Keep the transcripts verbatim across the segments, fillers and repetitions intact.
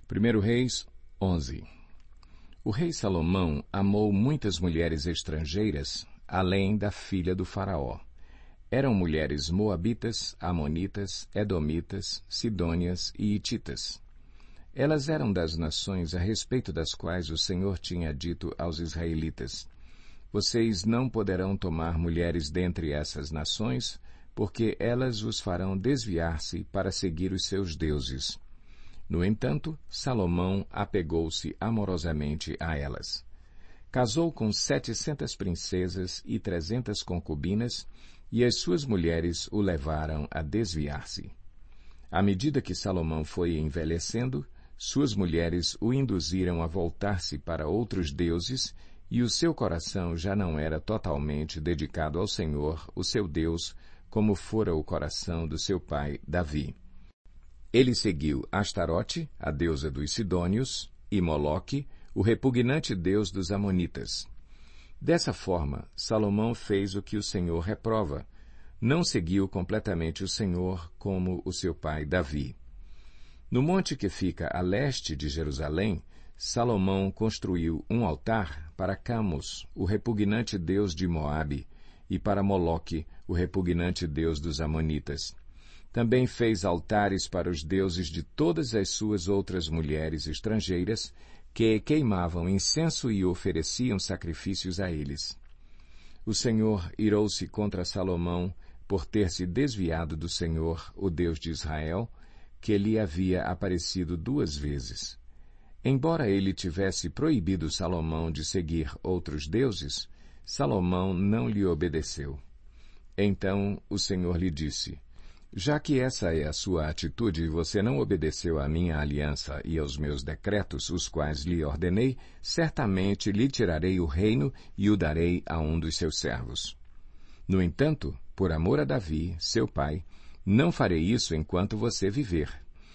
primeiro Reis onze. O rei Salomão amou muitas mulheres estrangeiras, além da filha do faraó. Eram mulheres moabitas, amonitas, edomitas, sidônias e hititas. Elas eram das nações a respeito das quais o Senhor tinha dito aos israelitas: Vocês não poderão tomar mulheres dentre essas nações, porque elas os farão desviar-se para seguir os seus deuses. No entanto, Salomão apegou-se amorosamente a elas. Casou com setecentas princesas e trezentas concubinas, e as suas mulheres o levaram a desviar-se. À medida que Salomão foi envelhecendo, suas mulheres o induziram a voltar-se para outros deuses, e o seu coração já não era totalmente dedicado ao Senhor, o seu Deus, como fora o coração do seu pai Davi. Ele seguiu Astarote, a deusa dos Sidônios, e Moloque, o repugnante deus dos Amonitas. Dessa forma, Salomão fez o que o Senhor reprova. Não seguiu completamente o Senhor como o seu pai Davi. No monte que fica a leste de Jerusalém, Salomão construiu um altar para Camos, o repugnante deus de Moabe, e para Moloque, o repugnante deus dos Amonitas. Também fez altares para os deuses de todas as suas outras mulheres estrangeiras, que queimavam incenso e ofereciam sacrifícios a eles. O Senhor irou-se contra Salomão por ter se desviado do Senhor, o Deus de Israel, que lhe havia aparecido duas vezes. Embora ele tivesse proibido Salomão de seguir outros deuses, Salomão não lhe obedeceu. Então o Senhor lhe disse: Já que essa é a sua atitude e você não obedeceu à minha aliança e aos meus decretos, os quais lhe ordenei, certamente lhe tirarei o reino e o darei a um dos seus servos. No entanto, por amor a Davi, seu pai, não farei isso enquanto você viver.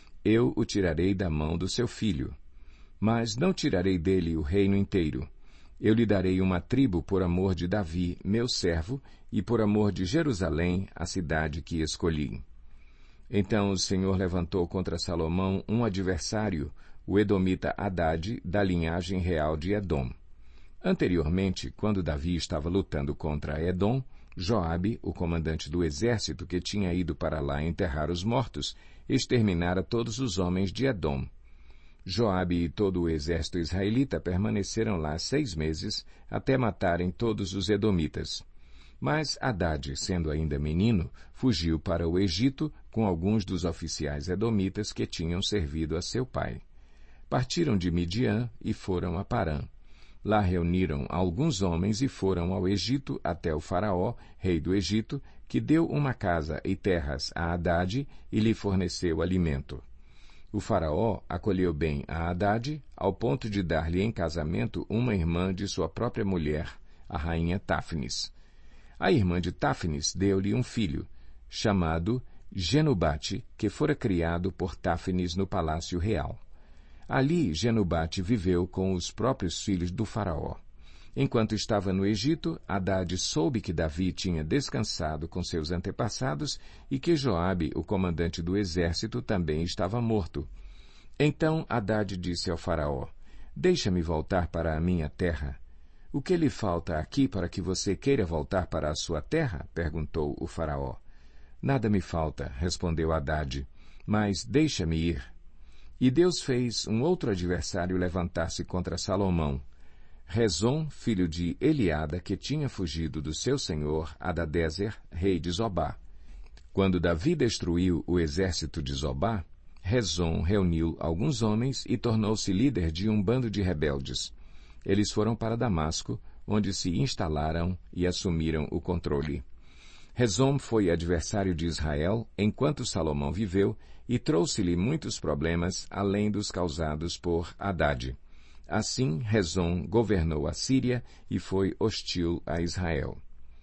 Eu o tirarei da mão do seu filho. Mas não tirarei dele o reino inteiro. Eu lhe darei uma tribo por amor de Davi, meu servo, e por amor de Jerusalém, a cidade que escolhi. Então o Senhor levantou contra Salomão um adversário, o edomita Hadade, da linhagem real de Edom. Anteriormente, quando Davi estava lutando contra Edom, Joabe, o comandante do exército que tinha ido para lá enterrar os mortos, exterminara todos os homens de Edom. Joabe e todo o exército israelita permaneceram lá seis meses, até matarem todos os edomitas. Mas Hadade, sendo ainda menino, fugiu para o Egito com alguns dos oficiais edomitas que tinham servido a seu pai. Partiram de Midian e foram a Parã. Lá reuniram alguns homens e foram ao Egito até o faraó, rei do Egito, que deu uma casa e terras a Hadade e lhe forneceu alimento. O faraó acolheu bem a Hadade, ao ponto de dar-lhe em casamento uma irmã de sua própria mulher, a rainha Táfnis. A irmã de Táfnis deu-lhe um filho, chamado Genubate, que fora criado por Táfnis no palácio real. Ali, Genubate viveu com os próprios filhos do faraó. Enquanto estava no Egito, Hadade soube que Davi tinha descansado com seus antepassados e que Joabe, o comandante do exército, também estava morto. Então Hadade disse ao faraó: Deixa-me voltar para a minha terra. O que lhe falta aqui para que você queira voltar para a sua terra? Perguntou o faraó. Nada me falta, respondeu Hadade, mas deixa-me ir. E Deus fez um outro adversário levantar-se contra Salomão. Rezon, filho de Eliada, que tinha fugido do seu senhor, Hadadezer, rei de Zobá. Quando Davi destruiu o exército de Zobá, Rezon reuniu alguns homens e tornou-se líder de um bando de rebeldes. Eles foram para Damasco, onde se instalaram e assumiram o controle. Rezon foi adversário de Israel enquanto Salomão viveu e trouxe-lhe muitos problemas além dos causados por Hadade. Assim, Rezon governou a Síria e foi hostil a Israel.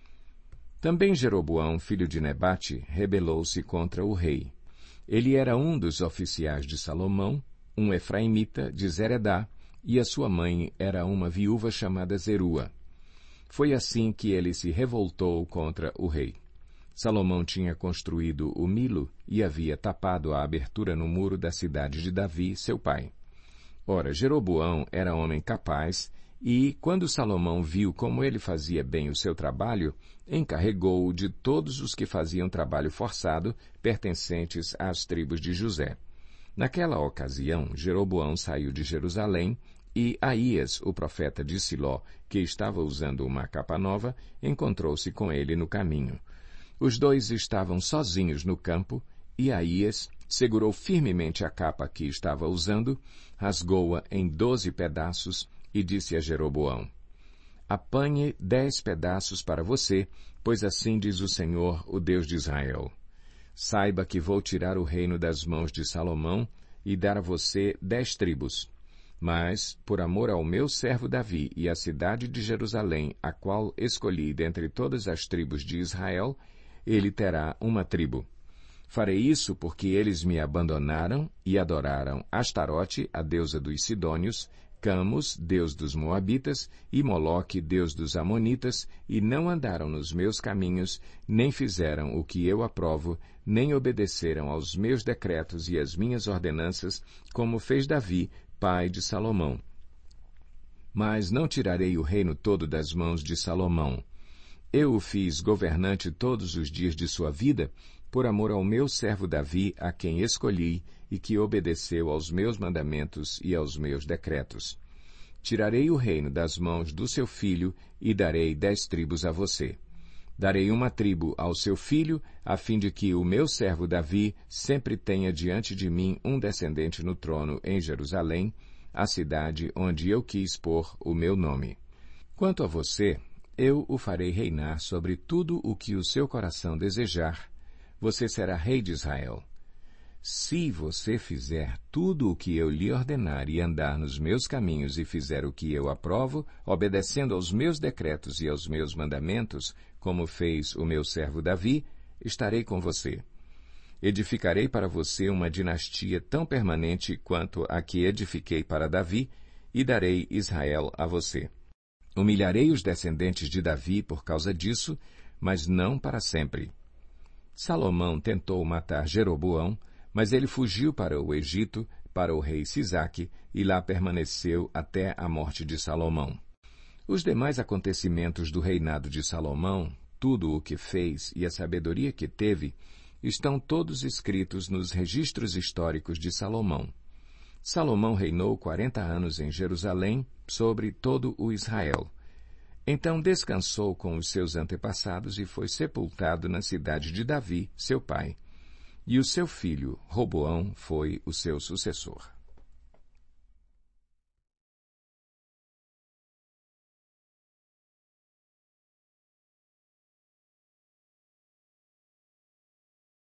Também Jeroboão, filho de Nebate, rebelou-se contra o rei. Ele era um dos oficiais de Salomão, um efraimita de Zeredá, e a sua mãe era uma viúva chamada Zerua. Foi assim que ele se revoltou contra o rei. Salomão tinha construído o Milo e havia tapado a abertura no muro da cidade de Davi, seu pai. Ora, Jeroboão era homem capaz, e, quando Salomão viu como ele fazia bem o seu trabalho, encarregou-o de todos os que faziam trabalho forçado, pertencentes às tribos de José. Naquela ocasião, Jeroboão saiu de Jerusalém, e Aías, o profeta de Siló, que estava usando uma capa nova, encontrou-se com ele no caminho. Os dois estavam sozinhos no campo, e Aías segurou firmemente a capa que estava usando, rasgou-a em doze pedaços e disse a Jeroboão: apanhe dez pedaços para você, pois assim diz o Senhor, o Deus de Israel. Saiba que vou tirar o reino das mãos de Salomão e dar a você dez tribos. Mas, por amor ao meu servo Davi e à cidade de Jerusalém, a qual escolhi dentre todas as tribos de Israel, ele terá uma tribo. Farei isso porque eles me abandonaram e adoraram Astarote, a deusa dos Sidônios, Camus, deus dos Moabitas, e Moloque, deus dos Amonitas, e não andaram nos meus caminhos, nem fizeram o que eu aprovo, nem obedeceram aos meus decretos e às minhas ordenanças, como fez Davi, pai de Salomão. Mas não tirarei o reino todo das mãos de Salomão. Eu o fiz governante todos os dias de sua vida, por amor ao meu servo Davi, a quem escolhi, e que obedeceu aos meus mandamentos e aos meus decretos. Tirarei o reino das mãos do seu filho e darei dez tribos a você. Darei uma tribo ao seu filho, a fim de que o meu servo Davi sempre tenha diante de mim um descendente no trono em Jerusalém, a cidade onde eu quis pôr o meu nome. Quanto a você, eu o farei reinar sobre tudo o que o seu coração desejar. Você será rei de Israel. Se você fizer tudo o que eu lhe ordenar e andar nos meus caminhos e fizer o que eu aprovo, obedecendo aos meus decretos e aos meus mandamentos, como fez o meu servo Davi, estarei com você. Edificarei para você uma dinastia tão permanente quanto a que edifiquei para Davi, e darei Israel a você. Humilharei os descendentes de Davi por causa disso, mas não para sempre. Salomão tentou matar Jeroboão, mas ele fugiu para o Egito, para o rei Sisaque, e lá permaneceu até a morte de Salomão. Os demais acontecimentos do reinado de Salomão, tudo o que fez e a sabedoria que teve, estão todos escritos nos registros históricos de Salomão. Salomão reinou quarenta anos em Jerusalém, sobre todo o Israel. Então descansou com os seus antepassados e foi sepultado na cidade de Davi, seu pai. E o seu filho, Roboão, foi o seu sucessor.